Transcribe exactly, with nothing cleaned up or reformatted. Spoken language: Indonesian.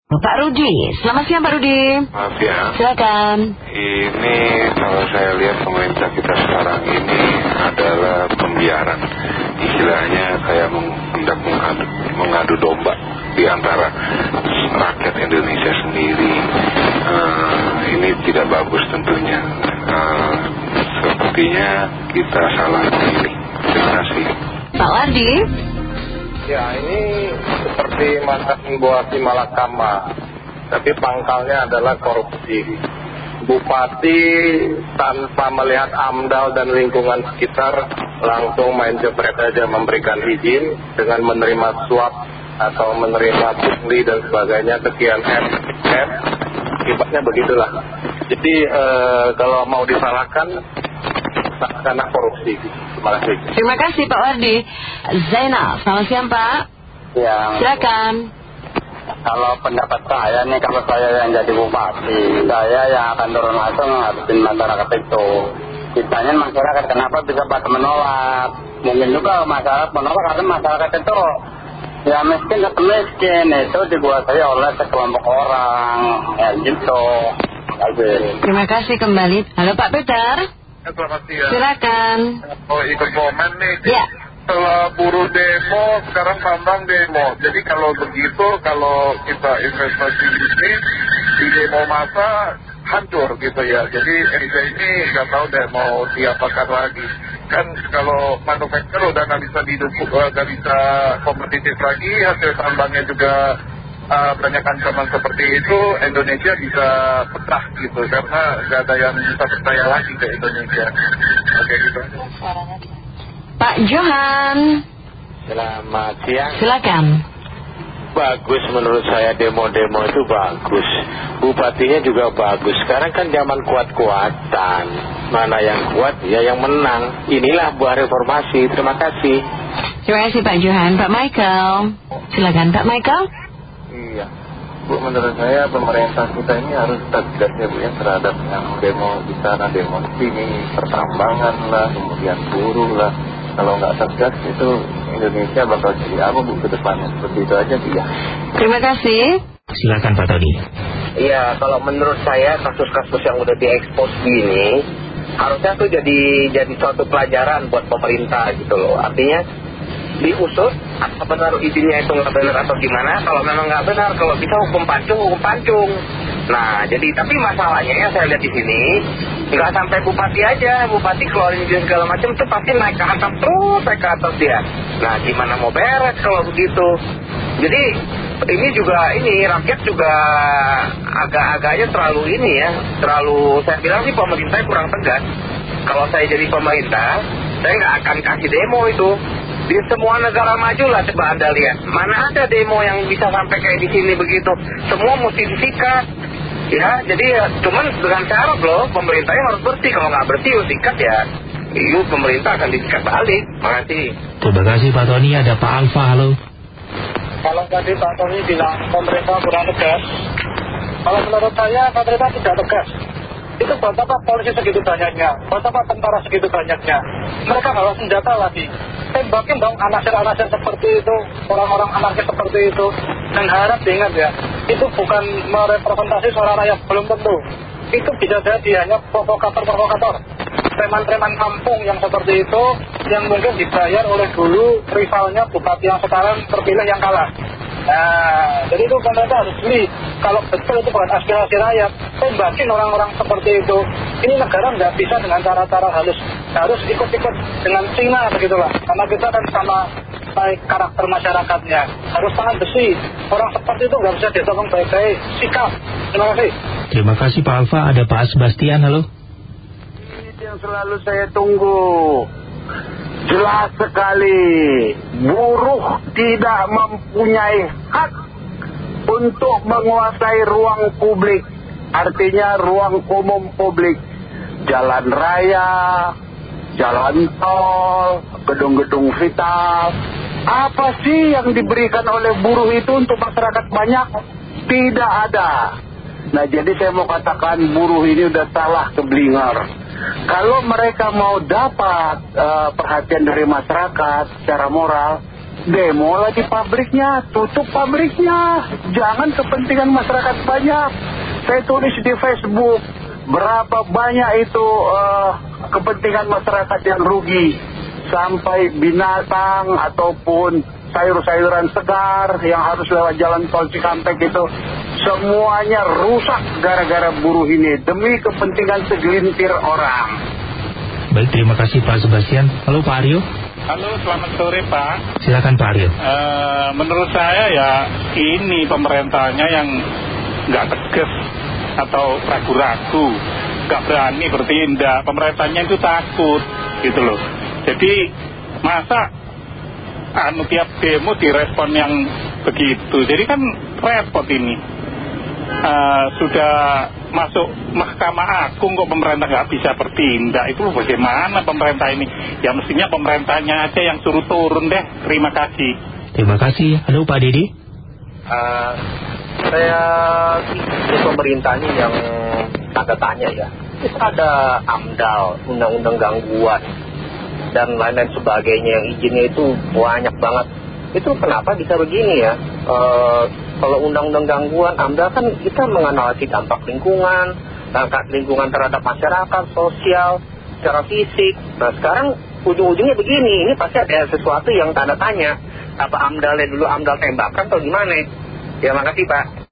Pak Rudi, selamat siang Pak Rudi. Selamat siang. Silakan. Ini kalau saya lihat pemerintah kita sekarang ini adalah pembiaran. Istilahnya kayak hendak mengadu, mengadu domba di antara rakyat Indonesia sendiri. uh, Ini tidak bagus tentunya. uh, Sepertinya kita salah pilih. Terima kasih. Pak Wardi. Ya, ini seperti makan buah si malakama, tapi pangkalnya adalah korupsi. Bupati tanpa melihat AMDAL dan lingkungan sekitar langsung main jepret aja memberikan izin dengan menerima suap atau menerima pungli dan sebagainya sekian M, M, akibatnya begitulah. Jadi eh, kalau mau disalahkan karena korupsi. Terima kasih. Terima kasih Pak Wardi. Zainal, selamat siang Pak. Ya, Silakan. kalau pendapat saya nih, kalau saya yang jadi bupati, saya yang akan turun langsung ngadepin masyarakat itu. Ditanya masyarakat kenapa bisa pada menolak. Mungkin juga masyarakat menolak karena masyarakat itu ya miskin atau miskin itu dikuasai oleh sekelompok orang, ya gitu. Terima kasih kembali. Halo Pak Peter. Selamat siang. Silakan. Oh, ikut komen nih. Ya. Setelah buruh demo, sekarang tambang demo. Jadi kalau begitu, kalau kita investasi di sini, di demo masa hancur gitu ya. Jadi Indonesia ini nggak tahu deh mau diapakan lagi. Kan kalau manufaktur udah nggak bisa didukung, nggak bisa kompetitif lagi, hasil tambangnya juga uh, banyak ancaman seperti itu, Indonesia bisa pecah gitu. Karena nggak ada yang bisa percaya lagi ke Indonesia. Oke gitu. Pak Johan. Selamat siang. Silakan. Bagus menurut saya, demo-demo itu bagus. Bupatinya juga bagus. Sekarang kan zaman kuat-kuatan. Mana yang kuat ya yang menang. Inilah buah reformasi. Terima kasih. Terima kasih Pak Johan. Pak Michael. Silakan Pak Michael. Iya, Bu, menurut saya pemerintah kita ini harus tegas ya Bu ya terhadap yang demo di sana, demo di sini, pertambangan lah, kemudian buruh lah. Kalau nggak tegas itu Indonesia bakal jadi apa Bu ke depannya? Seperti itu aja Bu ya. Terima kasih. Silakan Pak Tony. Iya, kalau menurut saya kasus-kasus yang udah diekspos gini harusnya tuh jadi jadi suatu pelajaran buat pemerintah gitu loh. Artinya diusut apa benar izinnya itu nggak benar atau gimana. Kalau memang nggak benar, kalau bisa hukum pancung, hukum pancung. Nah, jadi tapi masalahnya yang saya lihat di sini nggak sampai bupati aja, bupati keluarin izin segala macam itu pasti naik ke atas terus, naik ke atas dia. Nah, gimana mau beres kalau begitu? Jadi ini juga ini rakyat juga agak-agaknya terlalu ini ya, terlalu saya bilang sih pemerintah kurang tegas. Kalau saya jadi pemerintah, saya nggak akan kasih demo itu. Di semua negara maju lah coba Anda lihat. Mana ada demo yang bisa sampai kayak di sini begitu. Semua mesti disikat. Ya, jadi ya, cuman dengan syarat loh, pemerintahnya harus bersih. Kalau nggak bersih, ya sikat ya. Itu pemerintah akan disikat balik. Makasih. Terima kasih Pak Tony. Ada Pak Alfa, halo. Kalau tadi Pak Tony bilang pemerintah kurang tegas, kalau menurut saya pemerintah tidak tegas. Itu buat apa polisi segitu banyaknya, buat apa tentara segitu banyaknya. Mereka bawa senjata lagi, tembakin dong anasir-anasir seperti itu, orang-orang anarkis seperti itu. Dan harap diingat ya, itu bukan merepresentasi suara rakyat, belum tentu. Itu bisa jadi hanya provokator-provokator, preman-preman kampung yang seperti itu, yang mungkin dibayar oleh dulu rivalnya bupati yang sekarang terpilih yang kalah. Nah, jadi itu pemerintah harus beli. Kalau betul itu bukan aspirasi rakyat, tembakin orang-orang seperti itu. Ini negara nggak bisa dengan cara-cara halus, harus ikut-ikut dengan Cina begitulah. Karena kita kan sama baik karakter masyarakatnya, harus tangan besi. Orang seperti itu nggak bisa ditolong baik-baik. Sikap. Terima kasih. Terima kasih Pak Alfa. Ada Pak Sebastian, halo. Ini yang selalu saya tunggu. Jelas sekali, buruh tidak mempunyai hak untuk menguasai ruang publik. Artinya ruang umum publik, jalan raya, jalan tol, gedung-gedung vital. Apa sih yang diberikan oleh buruh itu untuk masyarakat banyak? Tidak ada. Nah, jadi saya mau katakan buruh ini udah salah keblinger. Kalau mereka mau dapat uh, perhatian dari masyarakat secara moral, demo lah di pabriknya, tutup pabriknya. Jangan kepentingan masyarakat banyak. Saya tulis di Facebook, berapa banyak itu uh, kepentingan masyarakat yang rugi. Sampai binatang ataupun sayur-sayuran segar yang harus lewat jalan tol Cikampek itu semuanya rusak gara-gara buruh ini demi kepentingan segelintir orang. Baik, terima kasih Pak Sebastian. Halo Pak Aryo. Halo, selamat sore Pak. Silakan Pak Aryo. Uh, menurut saya ya ini pemerintahnya yang nggak tegas atau ragu-ragu, nggak berani bertindak. Pemerintahnya itu takut gitu loh. Jadi masa anu tiap demo direspon yang begitu, jadi kan repot ini. Uh, sudah masuk Mahkamah Agung kok pemerintah nggak bisa bertindak, itu bagaimana pemerintah ini? Ya mestinya pemerintahnya aja yang suruh turun deh. Terima kasih. Terima kasih. Halo Pak Didi. Uh, saya pikir pemerintahnya yang tanda tanya ya. Itu ada AMDAL, undang-undang gangguan dan lain-lain sebagainya, yang izinnya itu banyak banget. Itu kenapa bisa begini ya? E, kalau undang-undang gangguan AMDAL kan kita menganalisis dampak lingkungan, dampak lingkungan terhadap masyarakat, sosial, secara fisik. Nah sekarang ujung-ujungnya begini, ini pasti ada sesuatu yang tanda tanya. Apa AMDALnya dulu AMDAL tembakan atau gimana? Ya makasih Pak.